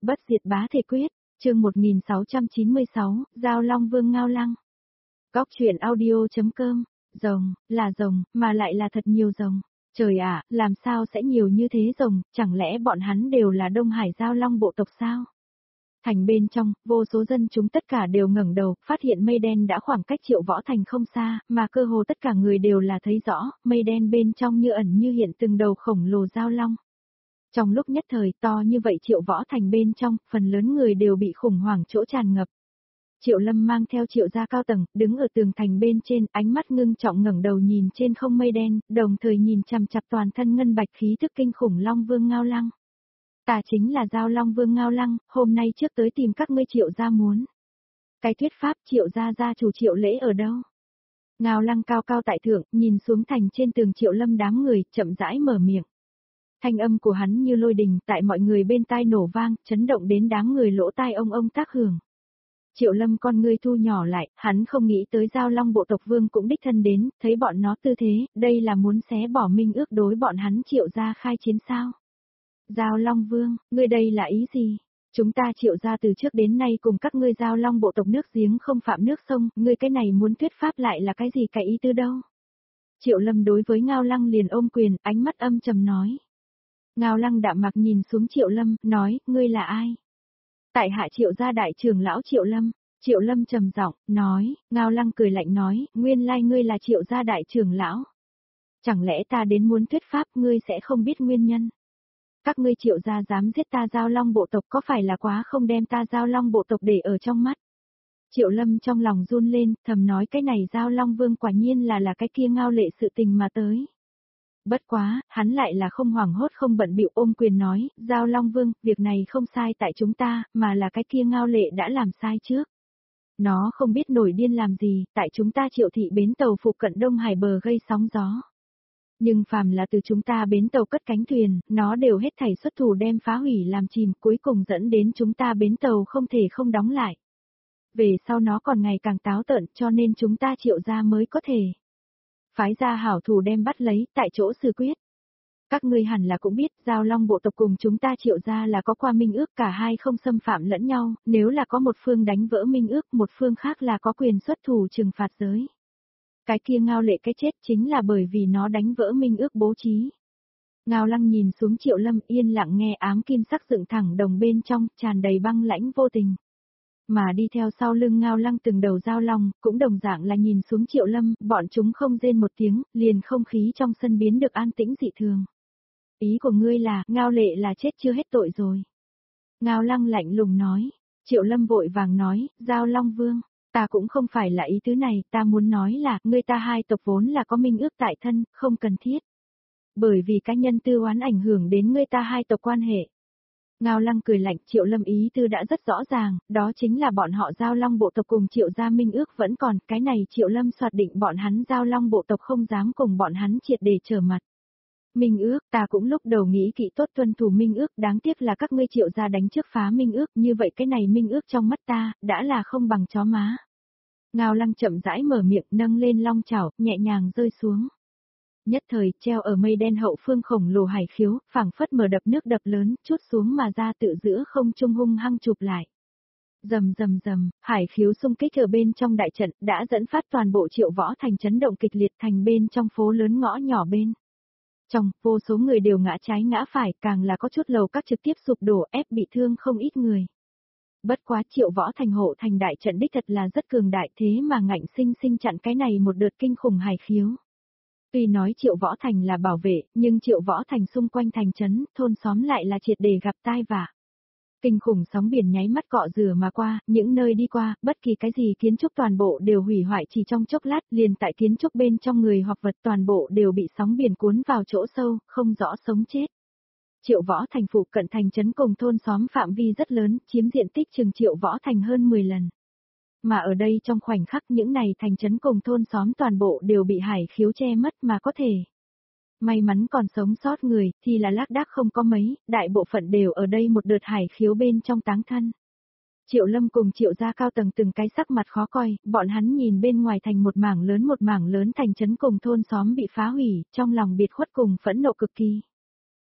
Bất diệt bá thể quyết, chương 1696, Giao Long Vương Ngao Lăng. Góc truyện audio.com, rồng, là rồng, mà lại là thật nhiều rồng. Trời ạ, làm sao sẽ nhiều như thế rồng, chẳng lẽ bọn hắn đều là Đông Hải Giao Long bộ tộc sao? Thành bên trong, vô số dân chúng tất cả đều ngẩng đầu, phát hiện mây đen đã khoảng cách Triệu Võ Thành không xa, mà cơ hồ tất cả người đều là thấy rõ, mây đen bên trong như ẩn như hiện từng đầu khổng lồ giao long. Trong lúc nhất thời to như vậy Triệu Võ Thành bên trong, phần lớn người đều bị khủng hoảng chỗ tràn ngập. Triệu Lâm mang theo Triệu gia cao tầng, đứng ở tường thành bên trên, ánh mắt ngưng trọng ngẩng đầu nhìn trên không mây đen, đồng thời nhìn chằm chằm toàn thân ngân bạch khí thức kinh khủng Long Vương Ngao Lăng. Ta chính là Giao Long Vương Ngao Lăng, hôm nay trước tới tìm các ngươi Triệu gia muốn. Cái thuyết pháp Triệu gia gia chủ Triệu Lễ ở đâu? Ngao Lăng cao cao tại thượng, nhìn xuống thành trên tường Triệu Lâm đám người, chậm rãi mở miệng. Thanh âm của hắn như lôi đình tại mọi người bên tai nổ vang, chấn động đến đám người lỗ tai ông tác hưởng. Triệu Lâm con ngươi thu nhỏ lại, hắn không nghĩ tới Giao Long bộ tộc vương cũng đích thân đến, thấy bọn nó tư thế, đây là muốn xé bỏ minh ước đối bọn hắn Triệu gia khai chiến sao? Giao Long Vương, ngươi đây là ý gì? Chúng ta Triệu gia từ trước đến nay cùng các ngươi Giao Long bộ tộc nước giếng không phạm nước sông, ngươi cái này muốn thuyết pháp lại là cái gì cái ý tư đâu? Triệu Lâm đối với Ngao Lăng liền ôm quyền, ánh mắt âm trầm nói. Ngao Lăng đạm mạc nhìn xuống Triệu Lâm, nói, ngươi là ai? Tại hạ Triệu gia đại trưởng lão Triệu Lâm. Triệu Lâm trầm giọng, nói, Ngao Lăng cười lạnh nói, nguyên lai ngươi là Triệu gia đại trưởng lão. Chẳng lẽ ta đến muốn thuyết pháp ngươi sẽ không biết nguyên nhân? Các ngươi Triệu gia dám giết ta Giao Long bộ tộc có phải là quá không đem ta Giao Long bộ tộc để ở trong mắt? Triệu Lâm trong lòng run lên, thầm nói cái này Giao Long Vương quả nhiên là cái kia Ngao Lệ sự tình mà tới. Bất quá, hắn lại là không hoảng hốt không bận bịu ôm quyền nói, Giao Long Vương, việc này không sai tại chúng ta, mà là cái kia Ngao Lệ đã làm sai trước. Nó không biết nổi điên làm gì, tại chúng ta Triệu thị bến tàu phụ cận Đông Hải bờ gây sóng gió. Nhưng phàm là từ chúng ta bến tàu cất cánh thuyền, nó đều hết thảy xuất thủ đem phá hủy làm chìm, cuối cùng dẫn đến chúng ta bến tàu không thể không đóng lại. Về sau nó còn ngày càng táo tợn cho nên chúng ta Triệu gia mới có thể phái ra hảo thủ đem bắt lấy, tại chỗ xử quyết. Các ngươi hẳn là cũng biết, Giao Long bộ tộc cùng chúng ta Triệu gia là có qua minh ước, cả hai không xâm phạm lẫn nhau, nếu là có một phương đánh vỡ minh ước, một phương khác là có quyền xuất thủ trừng phạt giới. Cái kia Ngao Lệ cái chết chính là bởi vì nó đánh vỡ minh ước bố trí. Ngao Lăng nhìn xuống Triệu Lâm yên lặng nghe ám kim sắc dựng thẳng đồng bên trong, tràn đầy băng lãnh vô tình. Mà đi theo sau lưng Ngao Lăng từng đầu giao long, cũng đồng dạng là nhìn xuống Triệu Lâm, bọn chúng không rên một tiếng, liền không khí trong sân biến được an tĩnh dị thường. Ý của ngươi là, Ngao Lệ là chết chưa hết tội rồi. Ngao Lăng lạnh lùng nói, Triệu Lâm vội vàng nói, Giao Long Vương, ta cũng không phải là ý tứ này, ta muốn nói là, ngươi ta hai tộc vốn là có minh ước tại thân, không cần thiết. Bởi vì cá nhân tư oán ảnh hưởng đến ngươi ta hai tộc quan hệ. Ngao Lăng cười lạnh, Triệu Lâm ý tư đã rất rõ ràng, đó chính là bọn họ Giao Long bộ tộc cùng Triệu gia minh ước vẫn còn, cái này Triệu Lâm soạt định bọn hắn Giao Long bộ tộc không dám cùng bọn hắn triệt để trở mặt. Minh ước, ta cũng lúc đầu nghĩ kỹ tốt tuân thủ minh ước, đáng tiếc là các ngươi Triệu gia đánh trước phá minh ước, như vậy cái này minh ước trong mắt ta, đã là không bằng chó má. Ngao Lăng chậm rãi mở miệng nâng lên long chảo, nhẹ nhàng rơi xuống. Nhất thời, treo ở mây đen hậu phương khổng lồ hải khiếu, phảng phất mở đập nước đập lớn, chút xuống mà ra tự giữa không trung hung hăng chụp lại. Rầm rầm rầm, hải khiếu xung kích ở bên trong đại trận, đã dẫn phát toàn bộ Triệu Võ Thành chấn động kịch liệt thành bên trong phố lớn ngõ nhỏ bên. Trong, vô số người đều ngã trái ngã phải, càng là có chút lầu các trực tiếp sụp đổ ép bị thương không ít người. Bất quá Triệu Võ Thành hộ thành đại trận đích thật là rất cường đại thế mà ngạnh sinh sinh chặn cái này một đợt kinh khủng hải khiếu. Tuy nói Triệu Võ Thành là bảo vệ, nhưng Triệu Võ Thành xung quanh thành trấn, thôn xóm lại là triệt để gặp tai vạ. Kinh khủng sóng biển nháy mắt cọ rửa mà qua, những nơi đi qua, bất kỳ cái gì kiến trúc toàn bộ đều hủy hoại chỉ trong chốc lát, liền tại kiến trúc bên trong người hoặc vật toàn bộ đều bị sóng biển cuốn vào chỗ sâu, không rõ sống chết. Triệu Võ Thành phụ cận thành trấn cùng thôn xóm phạm vi rất lớn, chiếm diện tích chừng Triệu Võ Thành hơn 10 lần. Mà ở đây trong khoảnh khắc những này thành trấn cùng thôn xóm toàn bộ đều bị hải khiếu che mất mà có thể. May mắn còn sống sót người thì là lác đác không có mấy, đại bộ phận đều ở đây một đợt hải khiếu bên trong táng thân. Triệu Lâm cùng Triệu gia cao tầng từng cái sắc mặt khó coi, bọn hắn nhìn bên ngoài thành một mảng lớn thành trấn cùng thôn xóm bị phá hủy, trong lòng biệt khuất cùng phẫn nộ cực kỳ.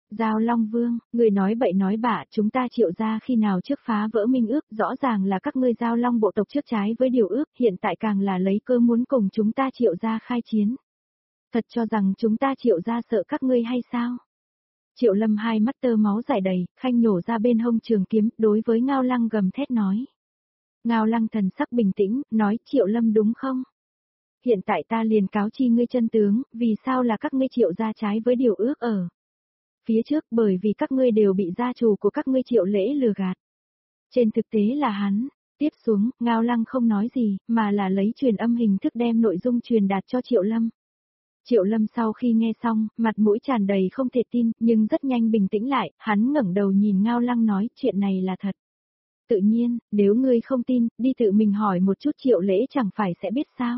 Giao Long Vương, người nói bậy nói bạ, chúng ta Triệu gia khi nào trước phá vỡ minh ước, rõ ràng là các ngươi Giao Long bộ tộc trước trái với điều ước, hiện tại càng là lấy cơ muốn cùng chúng ta Triệu gia khai chiến. Thật cho rằng chúng ta Triệu gia sợ các ngươi hay sao? Triệu Lâm hai mắt tơ máu rải đầy, khanh nhổ ra bên hông trường kiếm, đối với Ngao Lăng gầm thét nói. Ngao Lăng thần sắc bình tĩnh, nói Triệu Lâm đúng không? Hiện tại ta liền cáo chi ngươi chân tướng, vì sao là các ngươi Triệu gia trái với điều ước ở phía trước, bởi vì các ngươi đều bị gia chủ của các ngươi Triệu Lễ lừa gạt. Trên thực tế là hắn. Tiếp xuống, Ngao Lăng không nói gì, mà là lấy truyền âm hình thức đem nội dung truyền đạt cho Triệu Lâm. Triệu Lâm sau khi nghe xong, mặt mũi tràn đầy không thể tin, nhưng rất nhanh bình tĩnh lại, hắn ngẩng đầu nhìn Ngao Lăng nói, chuyện này là thật. Tự nhiên, nếu ngươi không tin, đi tự mình hỏi một chút Triệu Lễ chẳng phải sẽ biết sao.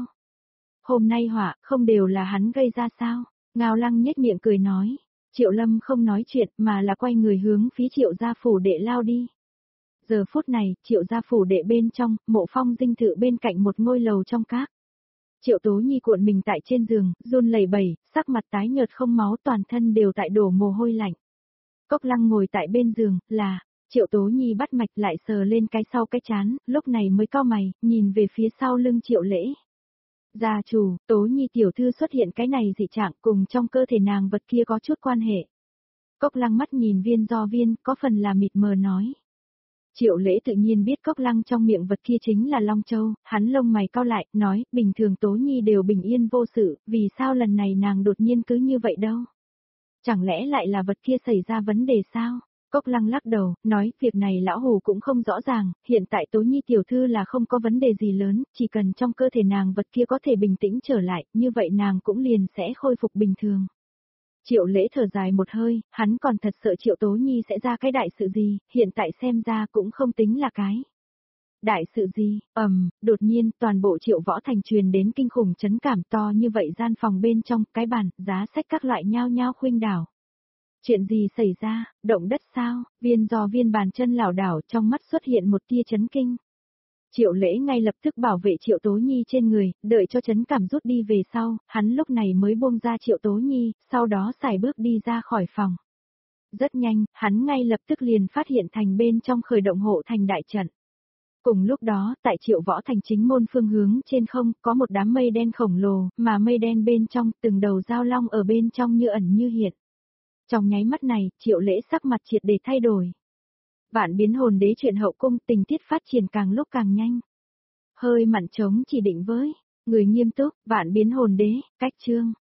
Hôm nay họa, không đều là hắn gây ra sao? Ngao Lăng nhếch miệng cười nói. Triệu Lâm không nói chuyện mà là quay người hướng phía Triệu gia phủ đệ lao đi. Giờ phút này, Triệu gia phủ đệ bên trong, Mộ Phong dinh thự bên cạnh một ngôi lầu trong các. Triệu Tố Nhi cuộn mình tại trên giường, run lẩy bẩy, sắc mặt tái nhợt không máu, toàn thân đều tại đổ mồ hôi lạnh. Cốc Lăng ngồi tại bên giường, là, Triệu Tố Nhi bắt mạch lại sờ lên cái sau cái chán, lúc này mới cau mày, nhìn về phía sau lưng Triệu Lễ. Gia chủ, Tố Nhi tiểu thư xuất hiện cái này dị trạng cùng trong cơ thể nàng vật kia có chút quan hệ. Cốc Lăng mắt nhìn Viên Do Viên, có phần là mịt mờ nói. Triệu Lễ tự nhiên biết Cốc Lăng trong miệng vật kia chính là Long Châu, hắn lông mày cau lại, nói, bình thường Tố Nhi đều bình yên vô sự, vì sao lần này nàng đột nhiên cứ như vậy đâu? Chẳng lẽ lại là vật kia xảy ra vấn đề sao? Cốc Lăng lắc đầu, nói, việc này lão hù cũng không rõ ràng, hiện tại Tố Nhi tiểu thư là không có vấn đề gì lớn, chỉ cần trong cơ thể nàng vật kia có thể bình tĩnh trở lại, như vậy nàng cũng liền sẽ khôi phục bình thường. Triệu Lễ thở dài một hơi, hắn còn thật sợ Triệu Tố Nhi sẽ ra cái đại sự gì, hiện tại xem ra cũng không tính là cái. Đại sự gì, đột nhiên toàn bộ Triệu Võ Thành truyền đến kinh khủng chấn cảm to như vậy, gian phòng bên trong, cái bàn, giá sách các loại nhao nhao khuynh đảo. Chuyện gì xảy ra, động đất sao? Viên Do Viên bàn chân lảo đảo, trong mắt xuất hiện một tia chấn kinh. Triệu Lễ ngay lập tức bảo vệ Triệu Tố Nhi trên người, đợi cho chấn cảm rút đi về sau, hắn lúc này mới buông ra Triệu Tố Nhi, sau đó xài bước đi ra khỏi phòng. Rất nhanh, hắn ngay lập tức liền phát hiện thành bên trong khởi động hộ thành đại trận. Cùng lúc đó, tại Triệu Võ Thành chính môn phương hướng trên không, có một đám mây đen khổng lồ, mà mây đen bên trong, từng đầu giao long ở bên trong như ẩn như hiện. Trong nháy mắt này, Triệu Lễ sắc mặt triệt để thay đổi. Vạn Biến Hồn Đế chuyện hậu cung, tình tiết phát triển càng lúc càng nhanh. Hơi mặn trống chỉ định với người nghiêm túc, Vạn Biến Hồn Đế, cách chương.